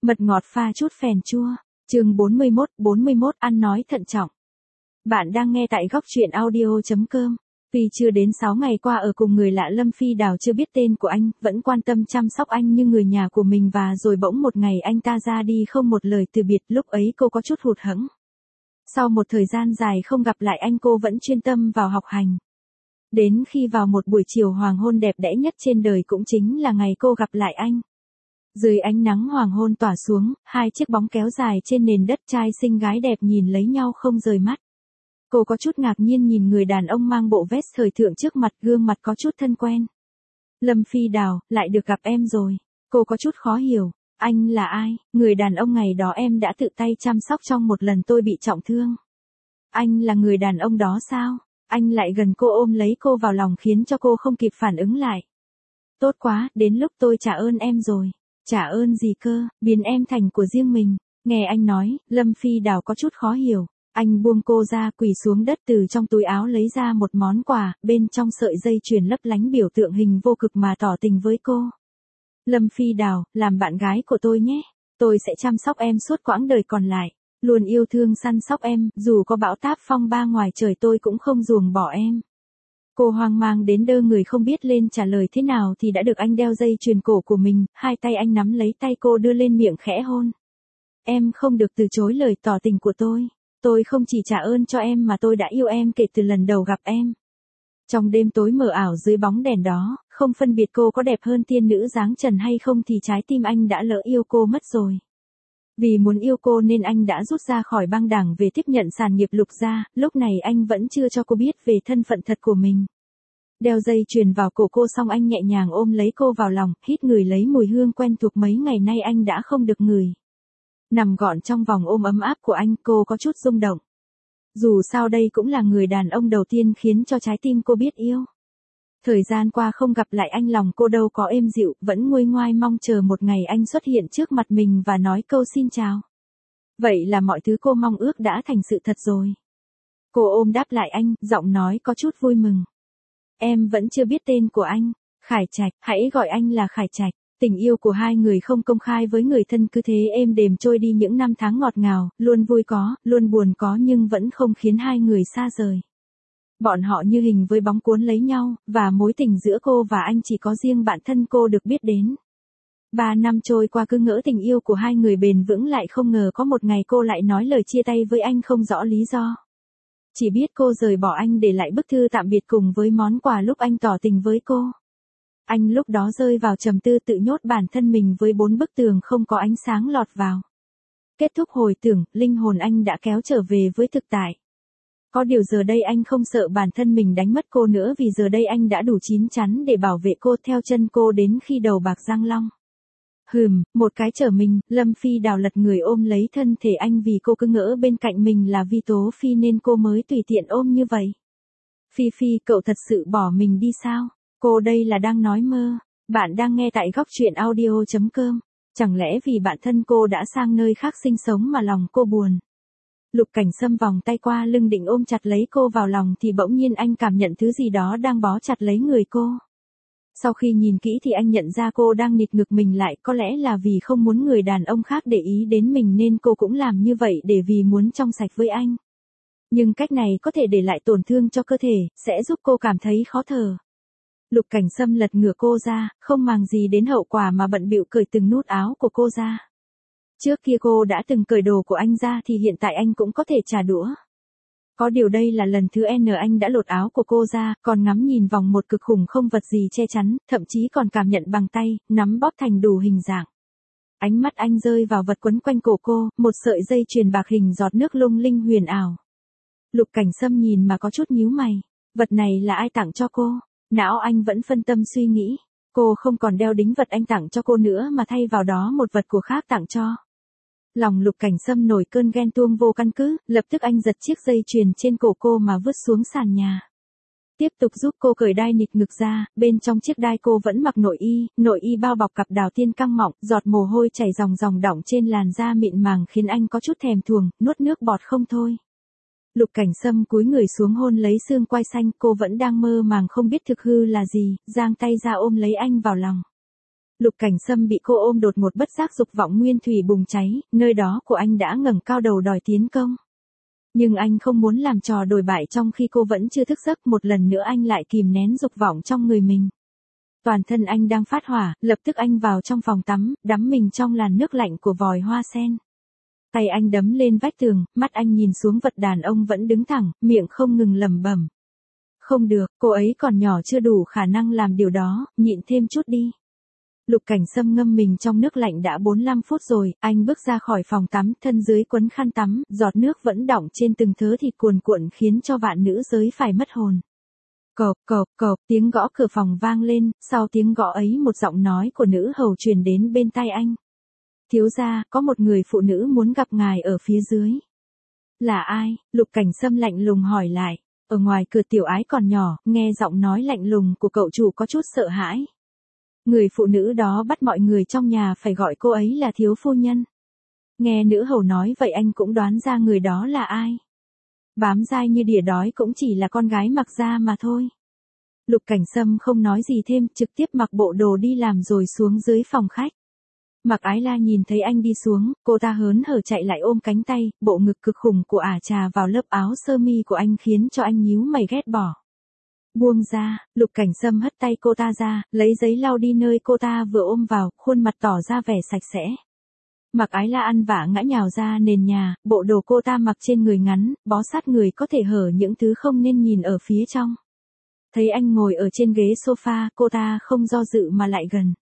Mật ngọt pha chút phèn chua. Chương 41 ăn nói thận trọng. Bạn đang nghe tại góc truyện audio.com. Vì chưa đến 6 ngày qua ở cùng người lạ, Lâm Phi Đào chưa biết tên của anh, vẫn quan tâm chăm sóc anh như người nhà của mình, và rồi bỗng một ngày anh ta ra đi không một lời từ biệt. Lúc ấy cô có chút hụt hẫng. Sau một thời gian dài không gặp lại anh, cô vẫn chuyên tâm vào học hành. Đến khi vào một buổi chiều hoàng hôn đẹp đẽ nhất trên đời, cũng chính là ngày cô gặp lại anh. Dưới ánh nắng hoàng hôn tỏa xuống, hai chiếc bóng kéo dài trên nền đất, trai xinh gái đẹp nhìn lấy nhau không rời mắt. Cô có chút ngạc nhiên nhìn người đàn ông mang bộ vest thời thượng trước mặt, gương mặt có chút thân quen. Lâm Phi Đào, lại được gặp em rồi. Cô có chút khó hiểu. Anh là ai? Người đàn ông ngày đó em đã tự tay chăm sóc trong một lần tôi bị trọng thương. Anh là người đàn ông đó sao? Anh lại gần cô, ôm lấy cô vào lòng khiến cho cô không kịp phản ứng lại. Tốt quá, đến lúc tôi trả ơn em rồi. Trả ơn gì cơ, biến em thành của riêng mình. Nghe anh nói, Lâm Phi Đào có chút khó hiểu. Anh buông cô ra, quỳ xuống đất, từ trong túi áo lấy ra một món quà, bên trong sợi dây chuyền lấp lánh biểu tượng hình vô cực mà tỏ tình với cô. Lâm Phi Đào, làm bạn gái của tôi nhé. Tôi sẽ chăm sóc em suốt quãng đời còn lại. Luôn yêu thương săn sóc em, dù có bão táp phong ba ngoài trời tôi cũng không ruồng bỏ em. Cô hoang mang đến đơ người, không biết lên trả lời thế nào thì đã được anh đeo dây chuyền cổ của mình, hai tay anh nắm lấy tay cô đưa lên miệng khẽ hôn. Em không được từ chối lời tỏ tình của tôi. Tôi không chỉ trả ơn cho em mà tôi đã yêu em kể từ lần đầu gặp em. Trong đêm tối mờ ảo dưới bóng đèn đó, không phân biệt cô có đẹp hơn tiên nữ dáng trần hay không thì trái tim anh đã lỡ yêu cô mất rồi. Vì muốn yêu cô nên anh đã rút ra khỏi băng đảng về tiếp nhận sản nghiệp Lục gia, lúc này anh vẫn chưa cho cô biết về thân phận thật của mình. Đeo dây chuyền vào cổ cô xong, anh nhẹ nhàng ôm lấy cô vào lòng, hít ngửi lấy mùi hương quen thuộc mấy ngày nay anh đã không được ngửi. Nằm gọn trong vòng ôm ấm áp của anh, cô có chút rung động. Dù sao đây cũng là người đàn ông đầu tiên khiến cho trái tim cô biết yêu. Thời gian qua không gặp lại anh, lòng cô đâu có êm dịu, vẫn nguôi ngoai mong chờ một ngày anh xuất hiện trước mặt mình và nói câu xin chào. Vậy là mọi thứ cô mong ước đã thành sự thật rồi. Cô ôm đáp lại anh, giọng nói có chút vui mừng. Em vẫn chưa biết tên của anh. Khải Trạch, hãy gọi anh là Khải Trạch. Tình yêu của hai người không công khai với người thân, cứ thế êm đềm trôi đi những năm tháng ngọt ngào, luôn vui có, luôn buồn có, nhưng vẫn không khiến hai người xa rời. Bọn họ như hình với bóng cuốn lấy nhau, và mối tình giữa cô và anh chỉ có riêng bản thân cô được biết đến. 3 năm trôi qua cứ ngỡ tình yêu của hai người bền vững, lại không ngờ có một ngày cô lại nói lời chia tay với anh không rõ lý do. Chỉ biết cô rời bỏ anh để lại bức thư tạm biệt cùng với món quà lúc anh tỏ tình với cô. Anh lúc đó rơi vào trầm tư, tự nhốt bản thân mình với 4 bức tường không có ánh sáng lọt vào. Kết thúc hồi tưởng, linh hồn anh đã kéo trở về với thực tại. Có điều giờ đây anh không sợ bản thân mình đánh mất cô nữa, vì giờ đây anh đã đủ chín chắn để bảo vệ cô, theo chân cô đến khi đầu bạc răng long. Một cái trở mình, Lâm Phi Đào lật người ôm lấy thân thể anh, vì cô cứ ngỡ bên cạnh mình là Vi Tố Phi nên cô mới tùy tiện ôm như vậy. Phi Phi, cậu thật sự bỏ mình đi sao? Cô đây là đang nói mơ. Bạn đang nghe tại góc truyện audio.com. Chẳng lẽ vì bản thân cô đã sang nơi khác sinh sống mà lòng cô buồn? Lục Cảnh Sâm vòng tay qua lưng định ôm chặt lấy cô vào lòng thì bỗng nhiên anh cảm nhận thứ gì đó đang bó chặt lấy người cô. Sau khi nhìn kỹ thì anh nhận ra cô đang nịt ngực mình lại, có lẽ là vì không muốn người đàn ông khác để ý đến mình nên cô cũng làm như vậy để vì muốn trong sạch với anh. Nhưng cách này có thể để lại tổn thương cho cơ thể, sẽ giúp cô cảm thấy khó thở. Lục Cảnh Sâm lật ngửa cô ra, không màng gì đến hậu quả mà bận bịu cởi từng nút áo của cô ra. Trước kia cô đã từng cởi đồ của anh ra thì hiện tại anh cũng có thể trả đũa. Có điều đây là lần thứ N anh đã lột áo của cô ra, còn ngắm nhìn vòng một cực khủng không vật gì che chắn, thậm chí còn cảm nhận bằng tay, nắm bóp thành đủ hình dạng. Ánh mắt anh rơi vào vật quấn quanh cổ cô, một sợi dây chuyền bạc hình giọt nước lung linh huyền ảo. Lục Cảnh Sâm nhìn mà có chút nhíu mày. Vật này là ai tặng cho cô? Não anh vẫn phân tâm suy nghĩ. Cô không còn đeo đính vật anh tặng cho cô nữa mà thay vào đó một vật của khác tặng cho. Lòng Lục Cảnh Sâm nổi cơn ghen tuông vô căn cứ, lập tức anh giật chiếc dây chuyền trên cổ cô mà vứt xuống sàn nhà. Tiếp tục giúp cô cởi đai nịt ngực ra, bên trong chiếc đai cô vẫn mặc nội y bao bọc cặp đào tiên căng mọng, giọt mồ hôi chảy ròng ròng đọng trên làn da mịn màng khiến anh có chút thèm thuồng, nuốt nước bọt không thôi. Lục Cảnh Sâm cúi người xuống hôn lấy xương quai xanh, cô vẫn đang mơ màng không biết thực hư là gì, giang tay ra ôm lấy anh vào lòng. Lục Cảnh Sâm bị cô ôm đột ngột bất giác dục vọng nguyên thủy bùng cháy, nơi đó của anh đã ngẩng cao đầu đòi tiến công. Nhưng anh không muốn làm trò đồi bại trong khi cô vẫn chưa thức giấc, một lần nữa anh lại kìm nén dục vọng trong người mình. Toàn thân anh đang phát hỏa, lập tức anh vào trong phòng tắm, đắm mình trong làn nước lạnh của vòi hoa sen. Tay anh đấm lên vách tường, mắt anh nhìn xuống vật đàn ông vẫn đứng thẳng, miệng không ngừng lẩm bẩm. Không được, cô ấy còn nhỏ chưa đủ khả năng làm điều đó, nhịn thêm chút đi. Lục Cảnh Sâm ngâm mình trong nước lạnh đã 45 phút rồi, anh bước ra khỏi phòng tắm, thân dưới quấn khăn tắm, giọt nước vẫn đọng trên từng thớ thịt cuồn cuộn khiến cho vạn nữ giới phải mất hồn. Cộp, cộp, cộp, tiếng gõ cửa phòng vang lên, sau tiếng gõ ấy một giọng nói của nữ hầu truyền đến bên tai anh. Thiếu gia, có một người phụ nữ muốn gặp ngài ở phía dưới. Là ai? Lục Cảnh Sâm lạnh lùng hỏi lại. Ở ngoài cửa Tiểu Ái còn nhỏ, nghe giọng nói lạnh lùng của cậu chủ có chút sợ hãi. Người phụ nữ đó bắt mọi người trong nhà phải gọi cô ấy là thiếu phu nhân. Nghe nữ hầu nói vậy anh cũng đoán ra người đó là ai. Bám dai như đỉa đói cũng chỉ là con gái Mặc Gia mà thôi. Lục Cảnh Sâm không nói gì thêm, trực tiếp mặc bộ đồ đi làm rồi xuống dưới phòng khách. Mặc Ái La nhìn thấy anh đi xuống, cô ta hớn hở chạy lại ôm cánh tay, bộ ngực cực khủng của ả trà vào lớp áo sơ mi của anh khiến cho anh nhíu mày ghét bỏ. Buông ra, Lục Cảnh Sâm hất tay cô ta ra, lấy giấy lau đi nơi cô ta vừa ôm vào, khuôn mặt tỏ ra vẻ sạch sẽ. Mặc Ái La ăn vạ ngã nhào ra nền nhà, bộ đồ cô ta mặc trên người ngắn, bó sát người có thể hở những thứ không nên nhìn ở phía trong. Thấy anh ngồi ở trên ghế sofa, cô ta không do dự mà lại gần.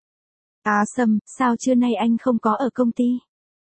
Sâm, sao trưa nay anh không có ở công ty?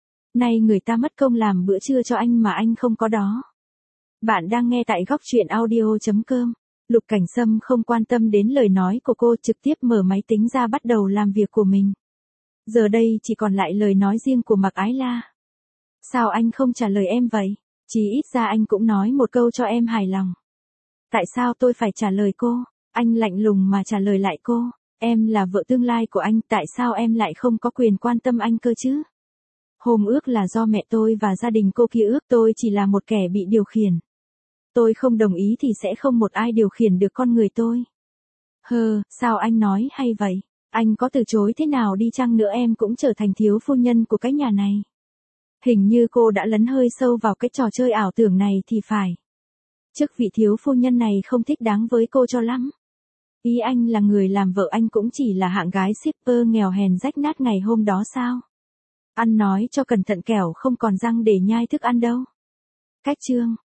Nay người ta mất công làm bữa trưa cho anh mà anh không có đó. Bạn đang nghe tại góc truyện audio.com. Lục Cảnh Sâm không quan tâm đến lời nói của cô, trực tiếp mở máy tính ra bắt đầu làm việc của mình. Giờ đây chỉ còn lại lời nói riêng của Mặc Ái La. Sao anh không trả lời em vậy? Chỉ ít ra anh cũng nói một câu cho em hài lòng. Tại sao tôi phải trả lời cô? Anh lạnh lùng mà trả lời lại cô. Em là vợ tương lai của anh, tại sao em lại không có quyền quan tâm anh cơ chứ? Hôn ước là do mẹ tôi và gia đình cô kia ước, tôi chỉ là một kẻ bị điều khiển. Tôi không đồng ý thì sẽ không một ai điều khiển được con người tôi. Sao anh nói hay vậy? Anh có từ chối thế nào đi chăng nữa em cũng trở thành thiếu phu nhân của cái nhà này. Hình như cô đã lấn hơi sâu vào cái trò chơi ảo tưởng này thì phải. Chức vị thiếu phu nhân này không thích đáng với cô cho lắm. Ý anh là người làm vợ anh cũng chỉ là hạng gái shipper nghèo hèn rách nát ngày hôm đó sao? Ăn nói cho cẩn thận kẻo không còn răng để nhai thức ăn đâu. Cách chương.